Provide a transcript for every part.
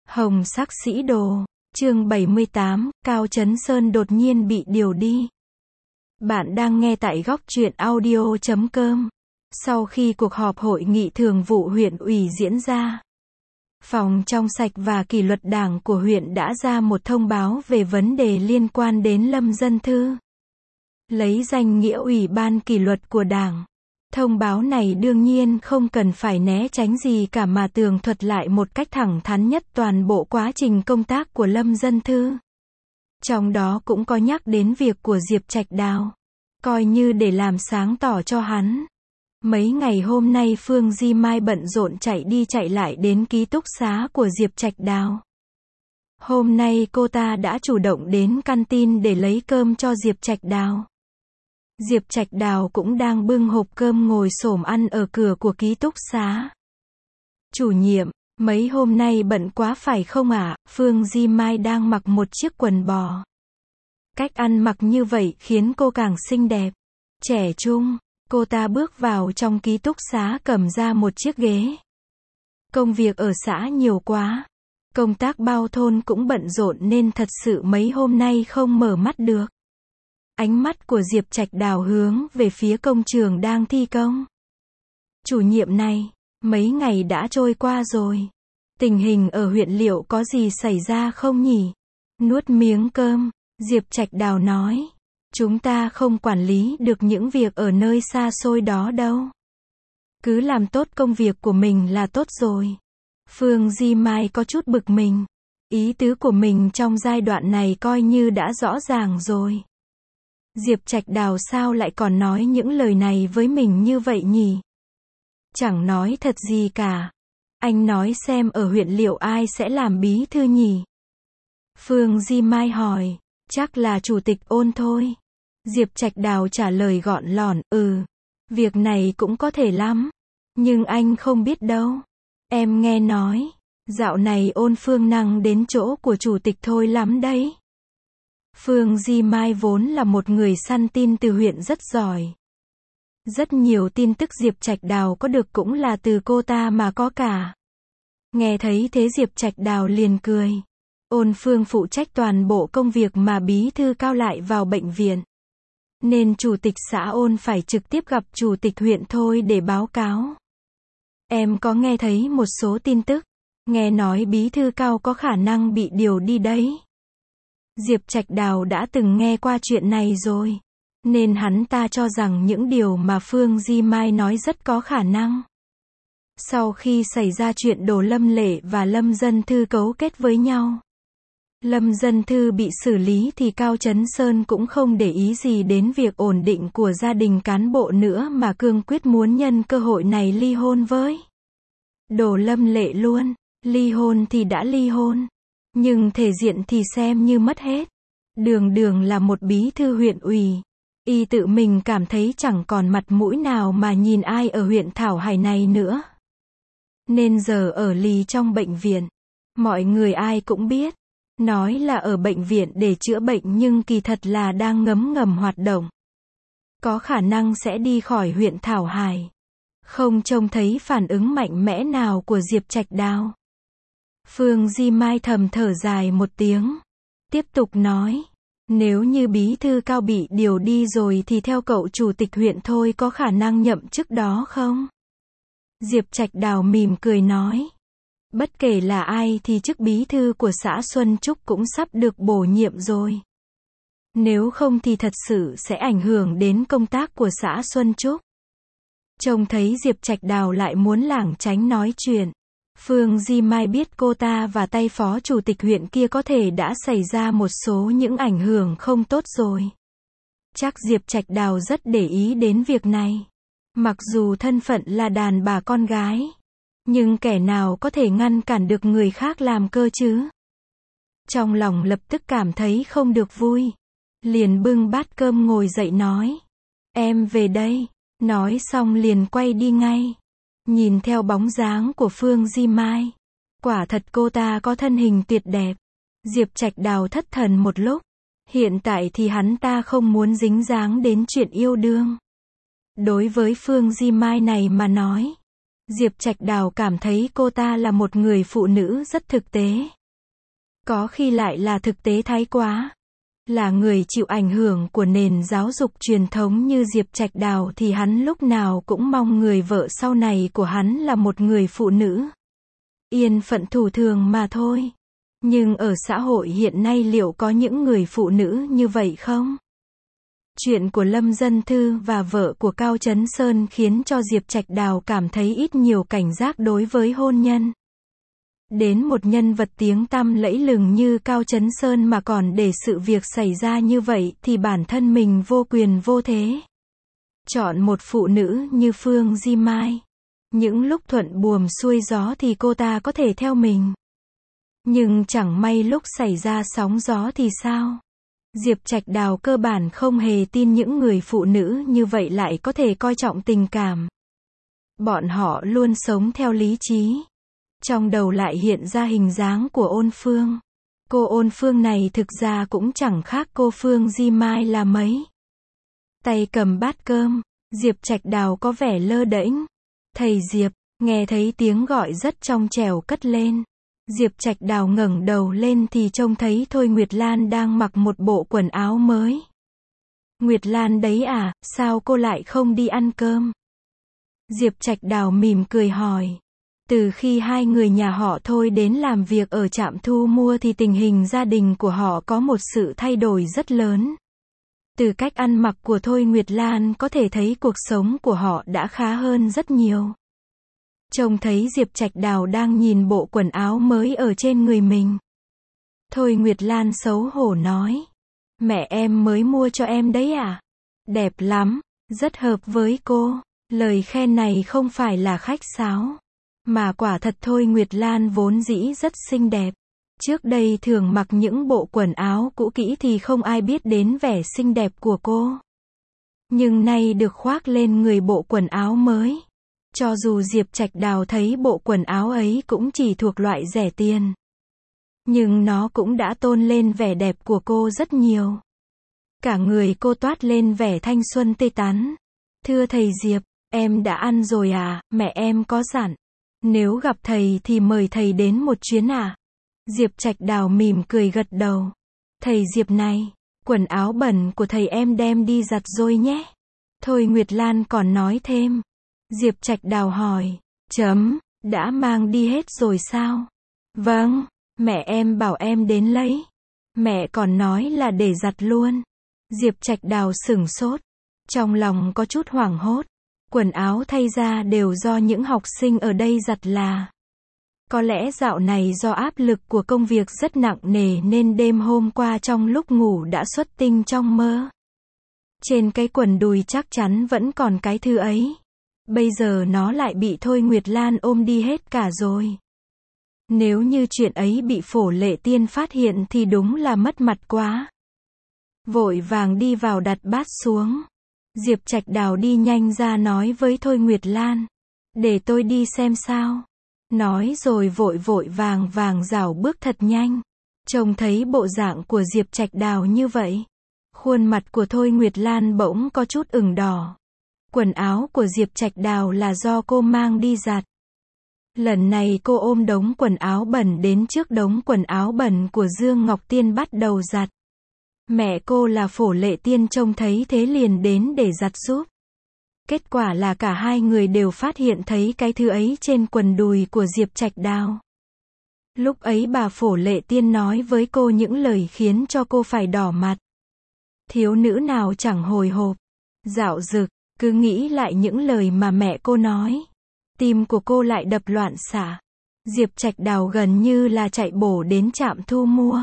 Hồng sắc sĩ đồ, chương 78, Cao Chấn Sơn đột nhiên bị điều đi. Bạn đang nghe tại góc truyện audio.com. Sau khi cuộc họp hội nghị thường vụ huyện ủy diễn ra, Phòng trong sạch và kỷ luật đảng của huyện đã ra một thông báo về vấn đề liên quan đến Lâm Dân Thư. Lấy danh nghĩa Ủy ban kỷ luật của đảng. Thông báo này đương nhiên không cần phải né tránh gì cả mà tường thuật lại một cách thẳng thắn nhất toàn bộ quá trình công tác của Lâm Dân Thư. Trong đó cũng có nhắc đến việc của Diệp Trạch Đào. Coi như để làm sáng tỏ cho hắn. Mấy ngày hôm nay Phương Di Mai bận rộn chạy đi chạy lại đến ký túc xá của Diệp Trạch Đào. Hôm nay cô ta đã chủ động đến canteen để lấy cơm cho Diệp Trạch Đào. Diệp Trạch Đào cũng đang bưng hộp cơm ngồi xổm ăn ở cửa của ký túc xá. Chủ nhiệm, mấy hôm nay bận quá phải không ạ? Phương Di Mai đang mặc một chiếc quần bò. Cách ăn mặc như vậy khiến cô càng xinh đẹp, trẻ trung. Cô ta bước vào trong ký túc xá cầm ra một chiếc ghế. Công việc ở xã nhiều quá. Công tác bao thôn cũng bận rộn nên thật sự mấy hôm nay không mở mắt được. Ánh mắt của Diệp Trạch Đào hướng về phía công trường đang thi công. Chủ nhiệm này, mấy ngày đã trôi qua rồi. Tình hình ở huyện liệu có gì xảy ra không nhỉ? Nuốt miếng cơm, Diệp Trạch Đào nói. Chúng ta không quản lý được những việc ở nơi xa xôi đó đâu. Cứ làm tốt công việc của mình là tốt rồi. Phương Di Mai có chút bực mình. Ý tứ của mình trong giai đoạn này coi như đã rõ ràng rồi. Diệp Trạch Đào sao lại còn nói những lời này với mình như vậy nhỉ? Chẳng nói thật gì cả. Anh nói xem ở huyện liệu ai sẽ làm bí thư nhỉ? Phương Di Mai hỏi. Chắc là chủ tịch Ôn thôi. Diệp Trạch Đào trả lời gọn lỏn, việc này cũng có thể lắm. Nhưng anh không biết đâu. Em nghe nói, dạo này Ôn Phương năng đến chỗ của chủ tịch thôi lắm đấy. Phương Di Mai vốn là một người săn tin từ huyện rất giỏi. Rất nhiều tin tức Diệp Trạch Đào có được cũng là từ cô ta mà có cả. Nghe thấy thế Diệp Trạch Đào liền cười. Ôn Phương phụ trách toàn bộ công việc mà bí thư Cao lại vào bệnh viện. Nên chủ tịch xã Ôn phải trực tiếp gặp chủ tịch huyện thôi để báo cáo. Em có nghe thấy một số tin tức. Nghe nói bí thư Cao có khả năng bị điều đi đấy. Diệp Trạch Đào đã từng nghe qua chuyện này rồi. Nên hắn ta cho rằng những điều mà Phương Di Mai nói rất có khả năng. Sau khi xảy ra chuyện Đồ Lâm Lệ và Lâm Dân Thư cấu kết với nhau. Lâm Dân Thư bị xử lý thì Cao Chấn Sơn cũng không để ý gì đến việc ổn định của gia đình cán bộ nữa mà cương quyết muốn nhân cơ hội này ly hôn với Đồ Lâm Lệ luôn. Ly hôn thì đã ly hôn. Nhưng thể diện thì xem như mất hết. Đường đường là một bí thư huyện ủy. Y tự mình cảm thấy chẳng còn mặt mũi nào mà nhìn ai ở huyện Thảo Hải này nữa. Nên giờ ở lì trong bệnh viện. Mọi người ai cũng biết. Nói là ở bệnh viện để chữa bệnh nhưng kỳ thật là đang ngấm ngầm hoạt động. Có khả năng sẽ đi khỏi huyện Thảo Hải. Không trông thấy phản ứng mạnh mẽ nào của Diệp Trạch Đào. Phương Di Mai thầm thở dài một tiếng. Tiếp tục nói. Nếu như bí thư Cao bị điều đi rồi thì theo cậu chủ tịch huyện thôi có khả năng nhậm chức đó không? Diệp Trạch Đào mỉm cười nói. Bất kể là ai thì chức bí thư của xã Xuân Trúc cũng sắp được bổ nhiệm rồi. Nếu không thì thật sự sẽ ảnh hưởng đến công tác của xã Xuân Trúc. Trông thấy Diệp Trạch Đào lại muốn lảng tránh nói chuyện. Phương Di Mai biết cô ta và tay phó chủ tịch huyện kia có thể đã xảy ra một số những ảnh hưởng không tốt rồi. Chắc Diệp Trạch Đào rất để ý đến việc này. Mặc dù thân phận là đàn bà con gái. Nhưng kẻ nào có thể ngăn cản được người khác làm cơ chứ? Trong lòng lập tức cảm thấy không được vui. Liền bưng bát cơm ngồi dậy nói. Em về đây. Nói xong liền quay đi ngay. Nhìn theo bóng dáng của Phương Di Mai. Quả thật cô ta có thân hình tuyệt đẹp. Diệp Trạch Đào thất thần một lúc. Hiện tại thì hắn ta không muốn dính dáng đến chuyện yêu đương. Đối với Phương Di Mai này mà nói. Diệp Trạch Đào cảm thấy cô ta là một người phụ nữ rất thực tế. có khi lại là thực tế thái quá. Là người chịu ảnh hưởng của nền giáo dục truyền thống như Diệp Trạch Đào thì hắn lúc nào cũng mong người vợ sau này của hắn là một người phụ nữ yên phận thủ thường mà thôi. Nhưng ở xã hội hiện nay liệu có những người phụ nữ như vậy không? Chuyện của Lâm Dân Thư và vợ của Cao Chấn Sơn khiến cho Diệp Trạch Đào cảm thấy ít nhiều cảnh giác đối với hôn nhân. Đến một nhân vật tiếng tăm lẫy lừng như Cao Chấn Sơn mà còn để sự việc xảy ra như vậy thì bản thân mình vô quyền vô thế. Chọn một phụ nữ như Phương Di Mai. Những lúc thuận buồm xuôi gió thì cô ta có thể theo mình. Nhưng chẳng may lúc xảy ra sóng gió thì sao? Diệp Trạch Đào cơ bản không hề tin những người phụ nữ như vậy lại có thể coi trọng tình cảm. Bọn họ luôn sống theo lý trí. Trong đầu lại hiện ra hình dáng của Ôn Phương. Cô Ôn Phương này thực ra cũng chẳng khác cô Phương Di Mai là mấy. Tay cầm bát cơm, Diệp Trạch Đào có vẻ lơ đễnh. Thầy Diệp, nghe thấy tiếng gọi rất trong trẻo cất lên. Diệp Trạch Đào ngẩng đầu lên thì trông thấy Thôi Nguyệt Lan đang mặc một bộ quần áo mới. Nguyệt Lan đấy à, sao cô lại không đi ăn cơm? Diệp Trạch Đào mỉm cười hỏi. Từ khi hai người nhà họ Thôi đến làm việc ở trạm thu mua thì tình hình gia đình của họ có một sự thay đổi rất lớn. Từ cách ăn mặc của Thôi Nguyệt Lan có thể thấy cuộc sống của họ đã khá hơn rất nhiều. Trông thấy Diệp Trạch Đào đang nhìn bộ quần áo mới ở trên người mình. Thôi Nguyệt Lan xấu hổ nói. Mẹ em mới mua cho em đấy à? Đẹp lắm, rất hợp với cô. Lời khen này không phải là khách sáo. Mà quả thật Thôi Nguyệt Lan vốn dĩ rất xinh đẹp. Trước đây thường mặc những bộ quần áo cũ kỹ thì không ai biết đến vẻ xinh đẹp của cô. Nhưng nay được khoác lên người bộ quần áo mới. Cho dù Diệp Trạch Đào thấy bộ quần áo ấy cũng chỉ thuộc loại rẻ tiền. Nhưng nó cũng đã tôn lên vẻ đẹp của cô rất nhiều. Cả người cô toát lên vẻ thanh xuân tươi tắn. Thưa thầy Diệp, em đã ăn rồi à, mẹ em có dặn. Nếu gặp thầy thì mời thầy đến một chuyến à? Diệp Trạch Đào mỉm cười gật đầu. Thầy Diệp này, quần áo bẩn của thầy em đem đi giặt rồi nhé. Thôi Nguyệt Lan còn nói thêm. Diệp Trạch Đào hỏi. Đã mang đi hết rồi sao? Vâng, mẹ em bảo em đến lấy. Mẹ còn nói là để giặt luôn. Diệp Trạch Đào sửng sốt. Trong lòng có chút hoảng hốt. Quần áo thay ra đều do những học sinh ở đây giặt là. Có lẽ dạo này do áp lực của công việc rất nặng nề nên đêm hôm qua trong lúc ngủ đã xuất tinh trong mơ. Trên cái quần đùi chắc chắn vẫn còn cái thứ ấy. Bây giờ nó lại bị Thôi Nguyệt Lan ôm đi hết cả rồi. Nếu như chuyện ấy bị Phổ Lệ Tiên phát hiện thì đúng là mất mặt quá. Vội vàng đi vào đặt bát xuống. Diệp Trạch Đào đi nhanh ra nói với Thôi Nguyệt Lan. Để tôi đi xem sao. Nói rồi vội vàng rảo bước thật nhanh. Trông thấy bộ dạng của Diệp Trạch Đào như vậy. Khuôn mặt của Thôi Nguyệt Lan bỗng có chút ửng đỏ. Quần áo của Diệp Trạch Đào là do cô mang đi giặt. Lần này cô ôm đống quần áo bẩn đến trước đống quần áo bẩn của Dương Ngọc Tiên bắt đầu giặt. Mẹ cô là Phổ Lệ Tiên trông thấy thế liền đến để giặt giúp. Kết quả là cả hai người đều phát hiện thấy cái thứ ấy trên quần đùi của Diệp Trạch Đào. Lúc ấy bà Phổ Lệ Tiên nói với cô những lời khiến cho cô phải đỏ mặt. Thiếu nữ nào chẳng hồi hộp, dạo dực, cứ nghĩ lại những lời mà mẹ cô nói. Tim của cô lại đập loạn xạ. Diệp Trạch Đào gần như là chạy bổ đến trạm thu mua.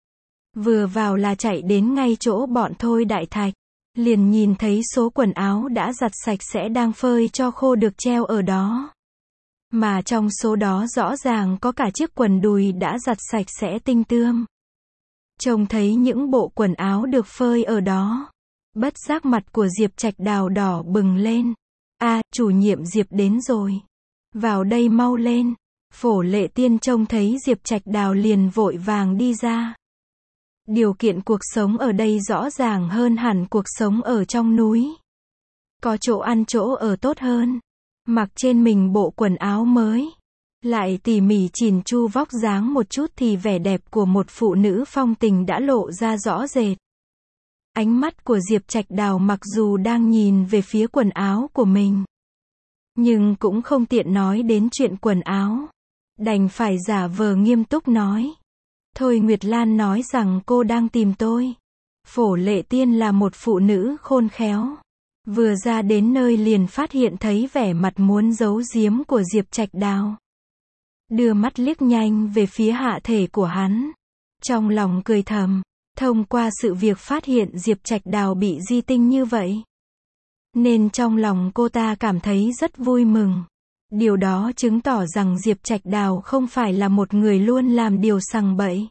Vừa vào là chạy đến ngay chỗ bọn Thôi Đại Thạch. Liền nhìn thấy số quần áo đã giặt sạch sẽ đang phơi cho khô được treo ở đó. Mà trong số đó rõ ràng có cả chiếc quần đùi đã giặt sạch sẽ tinh tươm. Trông thấy những bộ quần áo được phơi ở đó. Bất giác mặt của Diệp Trạch Đào đỏ bừng lên. Chủ nhiệm Diệp đến rồi. Vào đây mau lên. Phổ Lệ Tiên trông thấy Diệp Trạch Đào liền vội vàng đi ra. Điều kiện cuộc sống ở đây rõ ràng hơn hẳn cuộc sống ở trong núi. Có chỗ ăn chỗ ở tốt hơn. Mặc trên mình bộ quần áo mới. Lại tỉ mỉ chỉn chu vóc dáng một chút thì vẻ đẹp của một phụ nữ phong tình đã lộ ra rõ rệt. Ánh mắt của Diệp Trạch Đào mặc dù đang nhìn về phía quần áo của mình, nhưng cũng không tiện nói đến chuyện quần áo. Đành phải giả vờ nghiêm túc nói. Thôi Nguyệt Lan nói rằng cô đang tìm tôi. Phổ Lệ Tiên là một phụ nữ khôn khéo. Vừa ra đến nơi liền phát hiện thấy vẻ mặt muốn giấu giếm của Diệp Trạch Đào. Đưa mắt liếc nhanh về phía hạ thể của hắn. Trong lòng cười thầm, thông qua sự việc phát hiện Diệp Trạch Đào bị di tinh như vậy, nên trong lòng cô ta cảm thấy rất vui mừng. Điều đó chứng tỏ rằng Diệp Trạch Đào không phải là một người luôn làm điều sằng bậy.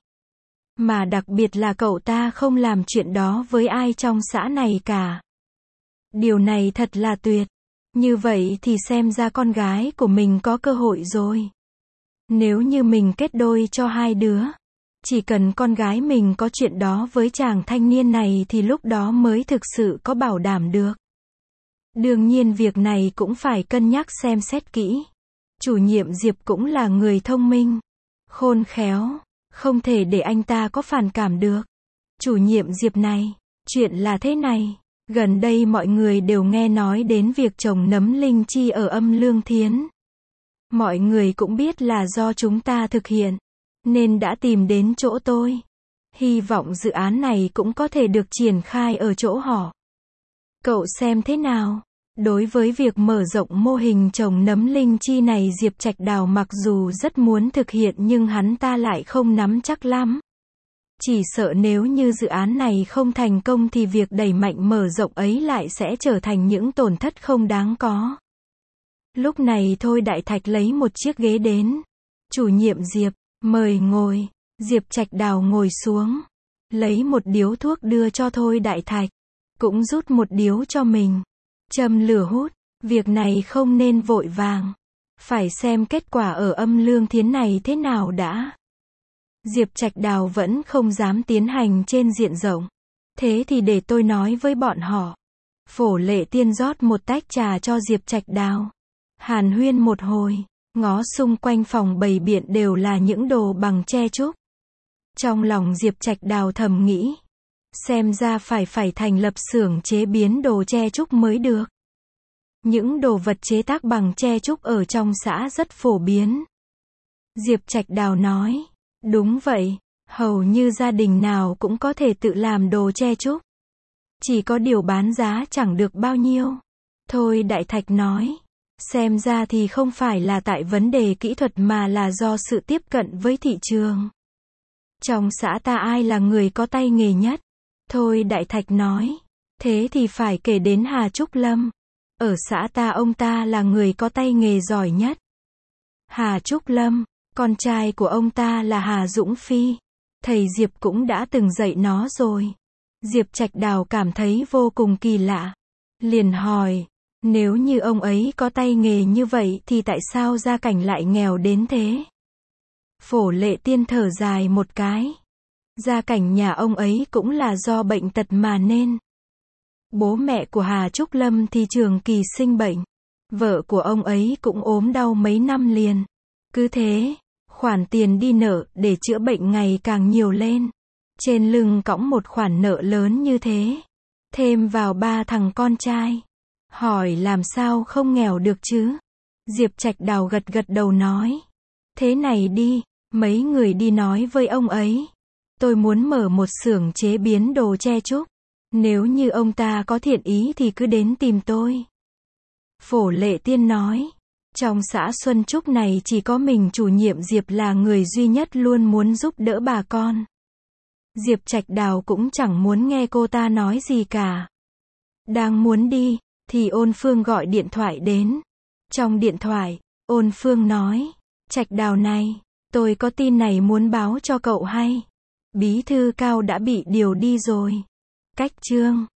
Mà đặc biệt là cậu ta không làm chuyện đó với ai trong xã này cả. Điều này thật là tuyệt. Như vậy thì xem ra con gái của mình có cơ hội rồi. Nếu như mình kết đôi cho hai đứa, chỉ cần con gái mình có chuyện đó với chàng thanh niên này thì lúc đó mới thực sự có bảo đảm được. Đương nhiên việc này cũng phải cân nhắc xem xét kỹ. Chủ nhiệm Diệp cũng là người thông minh, khôn khéo, không thể để anh ta có phản cảm được. Chủ nhiệm Diệp này, chuyện là thế này, gần đây mọi người đều nghe nói đến việc trồng nấm linh chi ở Âm Lương Thiến. Mọi người cũng biết là do chúng ta thực hiện, nên đã tìm đến chỗ tôi. Hy vọng dự án này cũng có thể được triển khai ở chỗ họ. Cậu xem thế nào? Đối với việc mở rộng mô hình trồng nấm linh chi này, Diệp Trạch Đào mặc dù rất muốn thực hiện nhưng hắn ta lại không nắm chắc lắm. Chỉ sợ nếu như dự án này không thành công thì việc đẩy mạnh mở rộng ấy lại sẽ trở thành những tổn thất không đáng có. Lúc này Thôi Đại Thạch lấy một chiếc ghế đến. Chủ nhiệm Diệp, mời ngồi. Diệp Trạch Đào ngồi xuống, lấy một điếu thuốc đưa cho Thôi Đại Thạch, cũng rút một điếu cho mình. Châm lửa hút, việc này không nên vội vàng. Phải xem kết quả ở Âm Lương Thiến này thế nào đã. Diệp Trạch Đào vẫn không dám tiến hành trên diện rộng. Thế thì để tôi nói với bọn họ. Phổ Lệ Tiên rót một tách trà cho Diệp Trạch Đào. Hàn huyên một hồi, ngó xung quanh phòng bày biện đều là những đồ bằng tre trúc. Trong lòng Diệp Trạch Đào thầm nghĩ, xem ra phải thành lập xưởng chế biến đồ tre trúc mới được. Những đồ vật chế tác bằng tre trúc ở trong xã rất phổ biến. Diệp Trạch Đào nói, đúng vậy, hầu như gia đình nào cũng có thể tự làm đồ tre trúc. Chỉ có điều bán giá chẳng được bao nhiêu. Thôi Đại Thạch nói, xem ra thì không phải là tại vấn đề kỹ thuật mà là do sự tiếp cận với thị trường. Trong xã ta ai là người có tay nghề nhất? Thôi Đại Thạch nói, thế thì phải kể đến Hà Trúc Lâm. Ở xã ta ông ta là người có tay nghề giỏi nhất. Hà Trúc Lâm, con trai của ông ta là Hà Dũng Phi. Thầy Diệp cũng đã từng dạy nó rồi. Diệp Trạch Đào cảm thấy vô cùng kỳ lạ. Liền hỏi, nếu như ông ấy có tay nghề như vậy thì tại sao gia cảnh lại nghèo đến thế? Phổ Lệ Tiên thở dài một cái. Gia cảnh nhà ông ấy cũng là do bệnh tật mà nên. Bố mẹ của Hà Trúc Lâm thì trường kỳ sinh bệnh. Vợ của ông ấy cũng ốm đau mấy năm liền. Cứ thế, khoản tiền đi nợ để chữa bệnh ngày càng nhiều lên. Trên lưng cõng một khoản nợ lớn như thế. Thêm vào 3 thằng con trai. Hỏi làm sao không nghèo được chứ? Diệp Trạch Đào gật gật đầu nói. Thế này đi, mấy người đi nói với ông ấy. Tôi muốn mở một xưởng chế biến đồ tre trúc. Nếu như ông ta có thiện ý thì cứ đến tìm tôi. Phổ Lệ Tiên nói. Trong xã Xuân Trúc này chỉ có mình chủ nhiệm Diệp là người duy nhất luôn muốn giúp đỡ bà con. Diệp Trạch Đào cũng chẳng muốn nghe cô ta nói gì cả. Đang muốn đi, thì Ôn Phương gọi điện thoại đến. Trong điện thoại, Ôn Phương nói, Trạch Đào này, tôi có tin này muốn báo cho cậu hay. Bí thư Cao đã bị điều đi rồi. Cách chương